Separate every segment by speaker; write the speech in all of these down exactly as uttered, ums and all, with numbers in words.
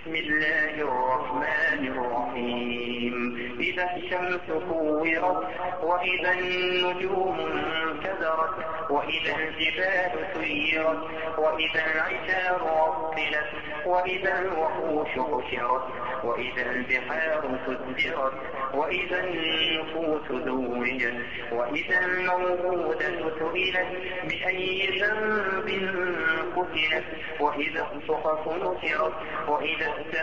Speaker 1: بسم الله الرحمن الرحيم. إذا الشمس كورت وإذا النجوم انكدرت وإذا الجبال سيرت وإذا العشار عطلت وإذا الوحوش حشرت وإذا البحار سجرت وإذا النفوس زوجت وإذا الموءودة سئلت بأي ذنب قتلت وإذا الصحف نشرت وإذا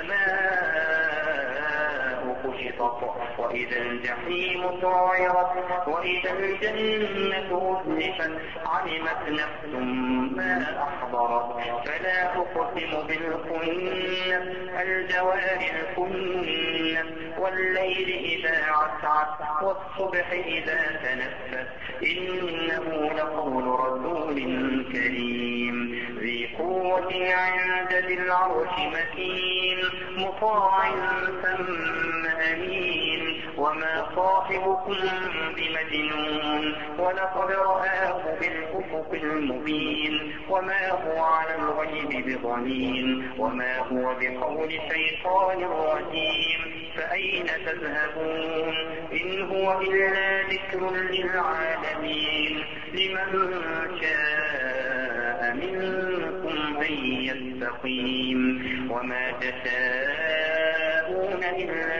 Speaker 1: السماء كشطت وإذا الجحيم سعرت وإذا الجنة أزلفت علمت نفس ما أحضرت. فلا أقسم بالخنس الجوار الكنس والليل إذا عسعس والصبح إذا تنفس إنه لقول رسول كريم ذي قوة عند ذي العرش مكين مطاع ثم أمين وما صاحبكم بمجنون ولقد رآه بالأفق المبين وما هو على الغيب بضنين وما هو بقول شيطان رجيم. فأين تذهبون إن هو إلا ذكر للعالمين لمن شاء منكم أن يستقيم وما تشاءون إلا